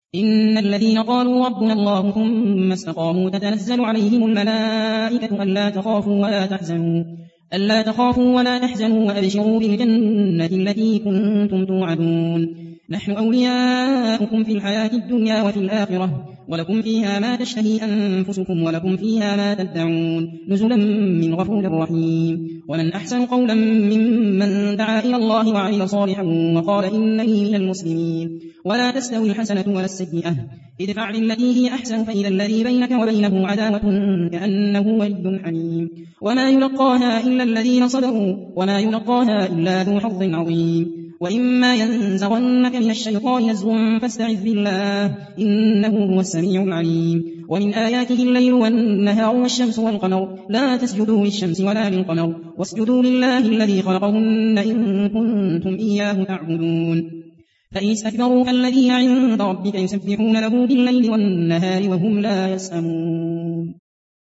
إن الذين قالوا ربنا الله ثم استقاموا تتنزل عليهم الملائكة ألا تخافوا ولا تحزنوا وأبشروا بالجنة التي كنتم توعدون نحن أولياؤكم في الحياة الدنيا وفي الآخرة ولكم فيها ما تشتهي أنفسكم ولكم فيها ما تدعون نزلا من غفور رحيم ومن أحسن قولا ممن دعا إلى الله وعمل صالحا وقال إنني من المسلمين ولا تستوي الحسنة ولا السيئة ادفع بالتي هي أحسن فإذا الذي بينك وبينه عداوة كأنه ولي حميم وما يلقاها إلا الذين صبروا وما يلقاها إلا ذو حظ عظيم وإما ينزغنك من الشيطان نزغ فاستعذ بالله إنه هو السميع العليم ومن آياته الليل والنهار والشمس والقمر لا تسجدوا للشمس ولا للقمر واسجدوا لله الذي خلقهن إن كنتم إياه تعبدون فإن استكبروا فالذين عند ربك يسبحون له بالليل والنهار وهم لا يسأمون